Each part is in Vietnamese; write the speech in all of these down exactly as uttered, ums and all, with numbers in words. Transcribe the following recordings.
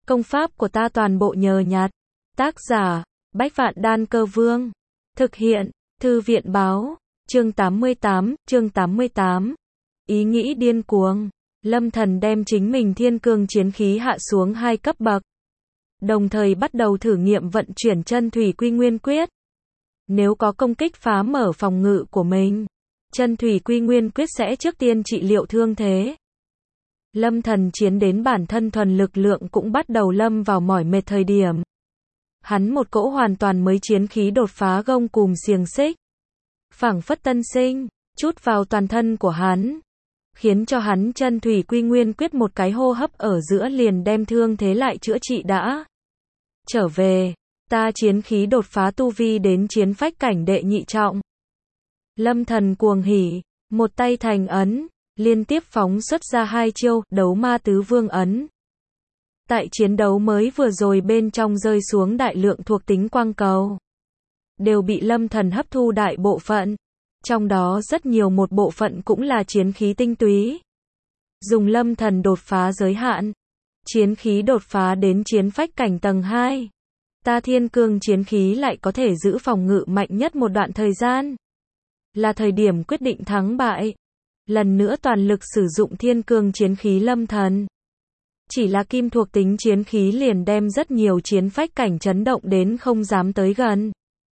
Công pháp của ta toàn bộ nhờ nhặt. Tác giả, Bách Vạn Đan Cơ Vương. Thực hiện, Thư viện Báo. Chương tám mươi tám, chương tám mươi tám. Ý nghĩ điên cuồng. Lâm Thần đem chính mình thiên cương chiến khí hạ xuống hai cấp bậc. Đồng thời bắt đầu thử nghiệm vận chuyển chân thủy quy nguyên quyết. Nếu có công kích phá mở phòng ngự của mình, chân thủy quy nguyên quyết sẽ trước tiên trị liệu thương thế. Lâm Thần chiến đến bản thân thuần lực lượng cũng bắt đầu lâm vào mỏi mệt thời điểm. Hắn một cỗ hoàn toàn mới chiến khí đột phá gông cùm xiềng xích. Phảng phất tân sinh, chút vào toàn thân của hắn. Khiến cho hắn chân thủy quy nguyên quyết một cái hô hấp ở giữa liền đem thương thế lại chữa trị đã. Trở về, ta chiến khí đột phá tu vi đến chiến phách cảnh đệ nhị trọng. Lâm Thần cuồng hỉ, một tay thành ấn, liên tiếp phóng xuất ra hai chiêu, đấu ma tứ vương ấn. Tại chiến đấu mới vừa rồi bên trong rơi xuống đại lượng thuộc tính quang cầu. Đều bị Lâm Thần hấp thu đại bộ phận. Trong đó rất nhiều một bộ phận cũng là chiến khí tinh túy. Dùng Lâm Thần đột phá giới hạn. Chiến khí đột phá đến chiến phách cảnh tầng hai. Ta thiên cương chiến khí lại có thể giữ phòng ngự mạnh nhất một đoạn thời gian. Là thời điểm quyết định thắng bại. Lần nữa toàn lực sử dụng thiên cương chiến khí Lâm Thần. Chỉ là kim thuộc tính chiến khí liền đem rất nhiều chiến phách cảnh chấn động đến không dám tới gần.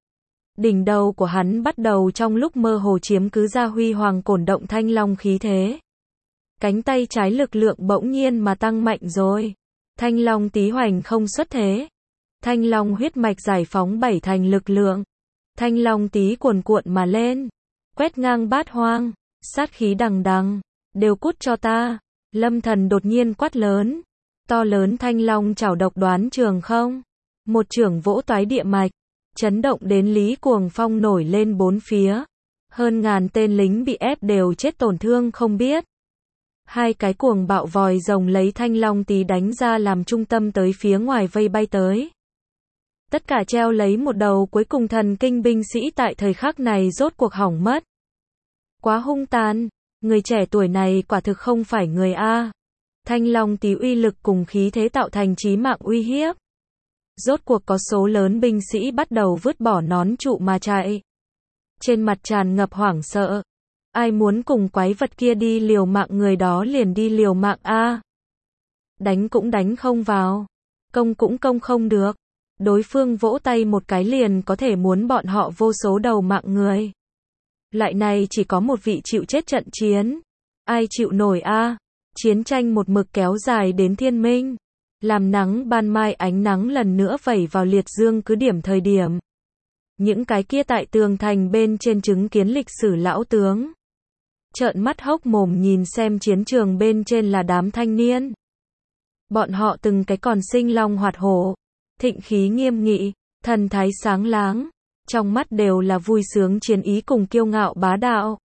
Đỉnh đầu của hắn bắt đầu trong lúc mơ hồ chiếm cứ ra huy hoàng cổn động thanh long khí thế. Cánh tay trái lực lượng bỗng nhiên mà tăng mạnh rồi. Thanh long tí hoành không xuất thế. Thanh long huyết mạch giải phóng bảy thành lực lượng. Thanh long tí cuồn cuộn mà lên. Quét ngang bát hoang. Sát khí đằng đằng. Đều cút cho ta. Lâm Thần đột nhiên quát lớn. To lớn thanh long chảo độc đoán trường không. Một chưởng vỗ toái địa mạch. Chấn động đến Lý Cuồng Phong nổi lên bốn phía. Hơn ngàn tên lính bị ép đều chết tổn thương không biết. Hai cái cuồng bạo vòi rồng lấy thanh long tí đánh ra làm trung tâm tới phía ngoài vây bay tới. Tất cả treo lấy một đầu cuối cùng thần kinh binh sĩ tại thời khắc này rốt cuộc hỏng mất. Quá hung tàn, người trẻ tuổi này quả thực không phải người A. Thanh long tí uy lực cùng khí thế tạo thành chí mạng uy hiếp. Rốt cuộc có số lớn binh sĩ bắt đầu vứt bỏ nón trụ mà chạy. Trên mặt tràn ngập hoảng sợ. Ai muốn cùng quái vật kia đi liều mạng người đó liền đi liều mạng A. Đánh cũng đánh không vào. Công cũng công không được. Đối phương vỗ tay một cái liền có thể muốn bọn họ vô số đầu mạng người. Lại này chỉ có một vị chịu chết trận chiến. Ai chịu nổi A. Chiến tranh một mực kéo dài đến thiên minh. Làm nắng ban mai ánh nắng lần nữa vẩy vào liệt dương cứ điểm thời điểm. Những cái kia tại tường thành bên trên chứng kiến lịch sử lão tướng. Trợn mắt hốc mồm nhìn xem chiến trường bên trên là đám thanh niên. Bọn họ từng cái còn sinh long hoạt hổ. Thịnh khí nghiêm nghị, thần thái sáng láng. Trong mắt đều là vui sướng chiến ý cùng kiêu ngạo bá đạo.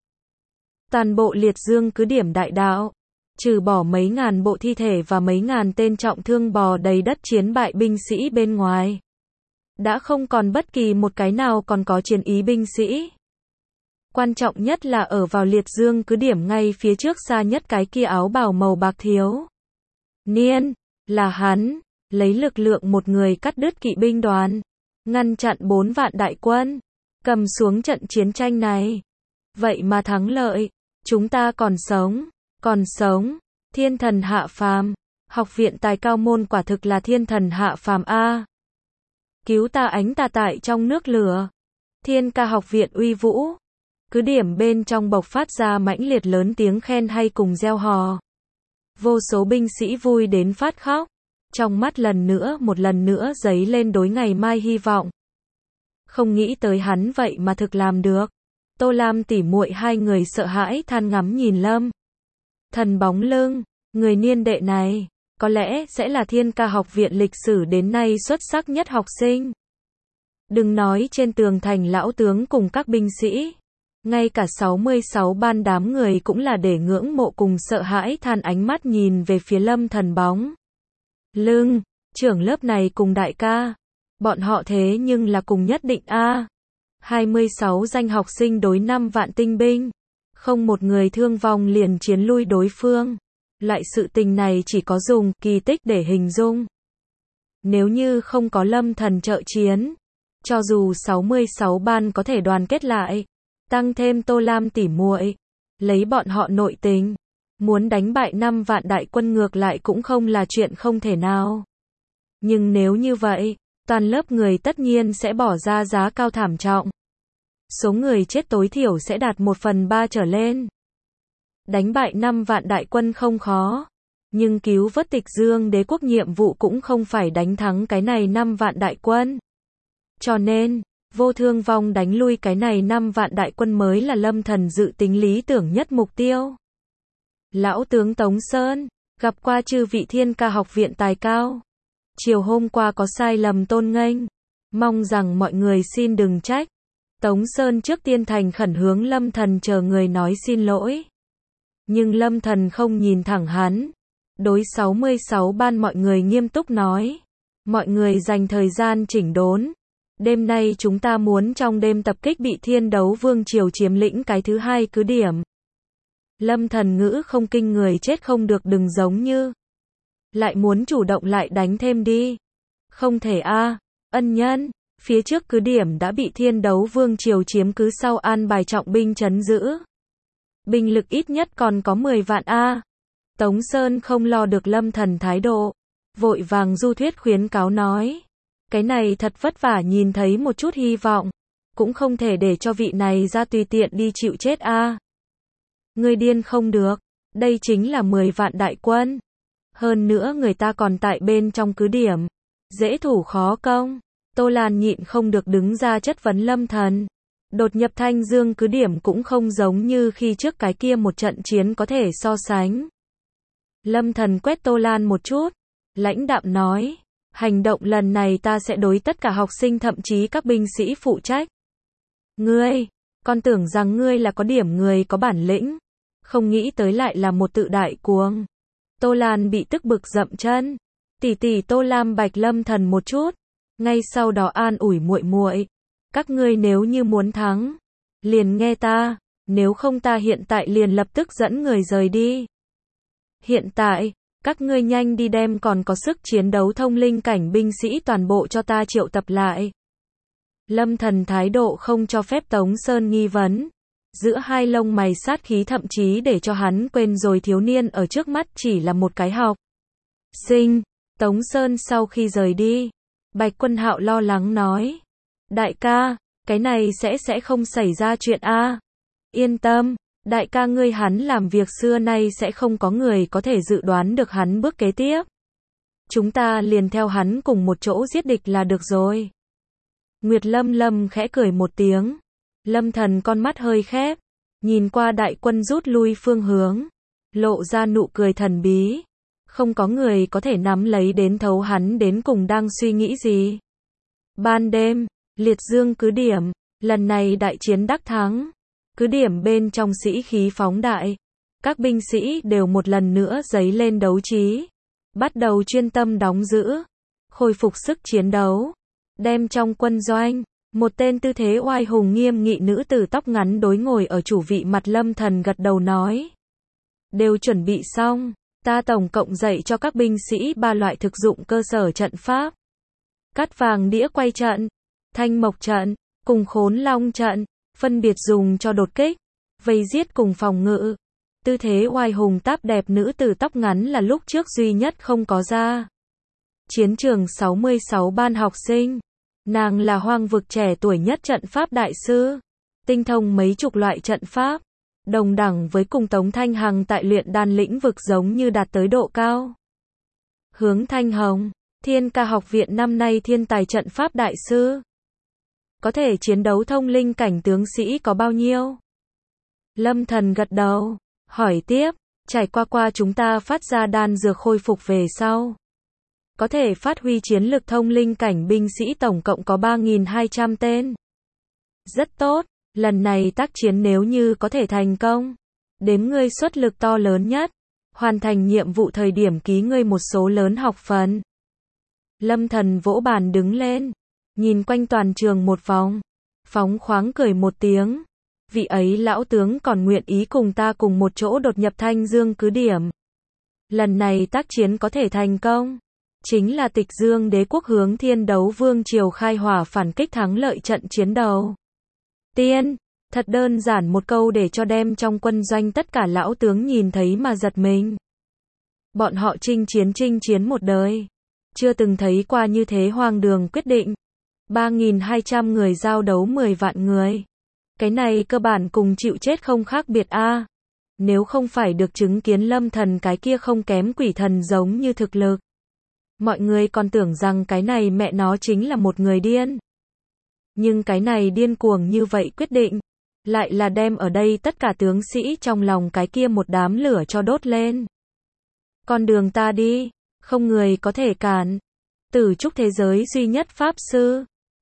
Toàn bộ liệt dương cứ điểm đại đạo. Trừ bỏ mấy ngàn bộ thi thể và mấy ngàn tên trọng thương bò đầy đất chiến bại binh sĩ bên ngoài. Đã không còn bất kỳ một cái nào còn có chiến ý binh sĩ. Quan trọng nhất là ở vào liệt dương cứ điểm ngay phía trước xa nhất cái kia áo bào màu bạc thiếu niên, là hắn, lấy lực lượng một người cắt đứt kỵ binh đoàn, ngăn chặn bốn vạn đại quân, cầm xuống trận chiến tranh này. Vậy mà thắng lợi, chúng ta còn sống. Còn sống, thiên thần hạ phàm, học viện tài cao môn quả thực là thiên thần hạ phàm A. Cứu ta ánh ta tại trong nước lửa. Thiên ca học viện uy vũ. Cứ điểm bên trong bộc phát ra mãnh liệt lớn tiếng khen hay cùng reo hò. Vô số binh sĩ vui đến phát khóc. Trong mắt lần nữa một lần nữa dấy lên đối ngày mai hy vọng. Không nghĩ tới hắn vậy mà thực làm được. Tô Lam tỉ muội hai người sợ hãi than ngắm nhìn Lâm Thần bóng lưng, người niên đệ này, có lẽ sẽ là thiên ca học viện lịch sử đến nay xuất sắc nhất học sinh. Đừng nói trên tường thành lão tướng cùng các binh sĩ, ngay cả sáu mươi sáu ban đám người cũng là để ngưỡng mộ cùng sợ hãi than ánh mắt nhìn về phía Lâm Thần bóng lưng, trưởng lớp này cùng đại ca, bọn họ thế nhưng là cùng nhất định A. hai mươi sáu danh học sinh đối năm vạn tinh binh. Không một người thương vong liền chiến lui đối phương. Loại sự tình này chỉ có dùng kỳ tích để hình dung. Nếu như không có Lâm Thần trợ chiến, cho dù sáu mươi sáu ban có thể đoàn kết lại, tăng thêm Tô Lam tỉ muội, lấy bọn họ nội tình, muốn đánh bại năm vạn đại quân ngược lại cũng không là chuyện không thể nào. Nhưng nếu như vậy, toàn lớp người tất nhiên sẽ bỏ ra giá cao thảm trọng. Số người chết tối thiểu sẽ đạt một phần ba trở lên. Đánh bại năm vạn đại quân không khó, nhưng cứu vớt Tịch Dương đế quốc nhiệm vụ cũng không phải đánh thắng cái này năm vạn đại quân. Cho nên, vô thương vong đánh lui cái này năm vạn đại quân mới là Lâm Thần dự tính lý tưởng nhất mục tiêu. Lão tướng Tống Sơn, gặp qua chư vị Thiên Ca học viện tài cao. Chiều hôm qua có sai lầm tôn nghênh, mong rằng mọi người xin đừng trách. Tống Sơn trước tiên thành khẩn hướng Lâm Thần chờ người nói xin lỗi. Nhưng Lâm Thần không nhìn thẳng hắn. Đối sáu mươi sáu ban mọi người nghiêm túc nói. Mọi người dành thời gian chỉnh đốn. Đêm nay chúng ta muốn trong đêm tập kích bị Thiên Đấu Vương Triều chiếm lĩnh cái thứ hai cứ điểm. Lâm Thần ngữ không kinh người chết không được đừng giống như. Lại muốn chủ động lại đánh thêm đi. Không thể a à. Ân nhân, phía trước cứ điểm đã bị Thiên Đấu Vương Triều chiếm cứ sau an bài trọng binh trấn giữ. Binh lực ít nhất còn có mười vạn a à. Tống Sơn không lo được Lâm Thần thái độ. Vội vàng du thuyết khuyến cáo nói. Cái này thật vất vả nhìn thấy một chút hy vọng. Cũng không thể để cho vị này ra tùy tiện đi chịu chết a à. Người điên không được. Đây chính là mười vạn đại quân. Hơn nữa người ta còn tại bên trong cứ điểm. Dễ thủ khó công. Tô Lan nhịn không được đứng ra chất vấn Lâm Thần. Đột nhập Thanh Dương cứ điểm cũng không giống như khi trước cái kia một trận chiến có thể so sánh. Lâm Thần quét Tô Lan một chút. Lãnh đạm nói. Hành động lần này ta sẽ đối tất cả học sinh thậm chí các binh sĩ phụ trách. Ngươi, con tưởng rằng ngươi là có điểm người có bản lĩnh. Không nghĩ tới lại là một tự đại cuồng. Tô Lan bị tức bực dậm chân. Tỷ tỷ Tô Lam bạch Lâm Thần một chút. Ngay sau đó an ủi muội muội. Các ngươi nếu như muốn thắng, liền nghe ta. Nếu không ta hiện tại liền lập tức dẫn người rời đi. Hiện tại, các ngươi nhanh đi đem còn có sức chiến đấu thông linh cảnh binh sĩ toàn bộ cho ta triệu tập lại. Lâm Thần thái độ không cho phép Tống Sơn nghi vấn. Giữa hai lông mày sát khí thậm chí để cho hắn quên rồi thiếu niên ở trước mắt chỉ là một cái học sinh. Tống Sơn sau khi rời đi, Bạch Quân Hạo lo lắng nói. Đại ca, cái này sẽ sẽ không xảy ra chuyện a. Yên tâm, đại ca ngươi hắn làm việc xưa nay sẽ không có người có thể dự đoán được hắn bước kế tiếp. Chúng ta liền theo hắn cùng một chỗ giết địch là được rồi. Nguyệt Lâm Lâm khẽ cười một tiếng. Lâm Thần con mắt hơi khép, nhìn qua đại quân rút lui phương hướng, lộ ra nụ cười thần bí. Không có người có thể nắm lấy đến thấu hắn đến cùng đang suy nghĩ gì. Ban đêm, Liệt Dương cứ điểm, lần này đại chiến đắc thắng. Cứ điểm bên trong sĩ khí phóng đại. Các binh sĩ đều một lần nữa dấy lên đấu trí. Bắt đầu chuyên tâm đóng giữ, khôi phục sức chiến đấu. Đem trong quân doanh, một tên tư thế oai hùng nghiêm nghị nữ tử tóc ngắn đối ngồi ở chủ vị mặt Lâm Thần gật đầu nói. Đều chuẩn bị xong, ta tổng cộng dạy cho các binh sĩ ba loại thực dụng cơ sở trận pháp. Cát vàng đĩa quay trận, thanh mộc trận, cùng khốn long trận, phân biệt dùng cho đột kích, vây giết cùng phòng ngự. Tư thế oai hùng táp đẹp nữ tử tóc ngắn là lúc trước duy nhất không có ra. Chiến trường sáu mươi sáu ban học sinh. Nàng là hoang vực trẻ tuổi nhất trận pháp đại sư. Tinh thông mấy chục loại trận pháp. Đồng đẳng với cùng Tống Thanh Hằng tại luyện đan lĩnh vực giống như đạt tới độ cao. Hướng Thanh Hồng, Thiên Ca học viện năm nay thiên tài trận pháp đại sư. Có thể chiến đấu thông linh cảnh tướng sĩ có bao nhiêu? Lâm Thần gật đầu, hỏi tiếp, trải qua qua chúng ta phát ra đan dược khôi phục về sau. Có thể phát huy chiến lực thông linh cảnh binh sĩ tổng cộng có ba nghìn hai trăm tên. Rất tốt, lần này tác chiến nếu như có thể thành công, đếm ngươi xuất lực to lớn nhất, hoàn thành nhiệm vụ thời điểm ký ngươi một số lớn học phần. Lâm Thần vỗ bàn đứng lên, nhìn quanh toàn trường một vòng, phóng khoáng cười một tiếng. Vị ấy lão tướng còn nguyện ý cùng ta cùng một chỗ đột nhập Thanh Dương cứ điểm. Lần này tác chiến có thể thành công, chính là Tịch Dương Đế quốc hướng Thiên Đấu Vương triều khai hỏa phản kích thắng lợi trận chiến đầu tiên. Thật đơn giản một câu để cho đem trong quân doanh tất cả lão tướng nhìn thấy mà giật mình. Bọn họ chinh chiến chinh chiến một đời, chưa từng thấy qua như thế hoang đường quyết định. ba nghìn hai trăm người giao đấu mười vạn người. Cái này cơ bản cùng chịu chết không khác biệt a. Nếu không phải được chứng kiến Lâm Thần cái kia không kém quỷ thần giống như thực lực, mọi người còn tưởng rằng cái này mẹ nó chính là một người điên. Nhưng cái này điên cuồng như vậy quyết định, lại là đem ở đây tất cả tướng sĩ trong lòng cái kia một đám lửa cho đốt lên. Con đường ta đi, không người có thể cản. Tử trúc thế giới duy nhất pháp sư,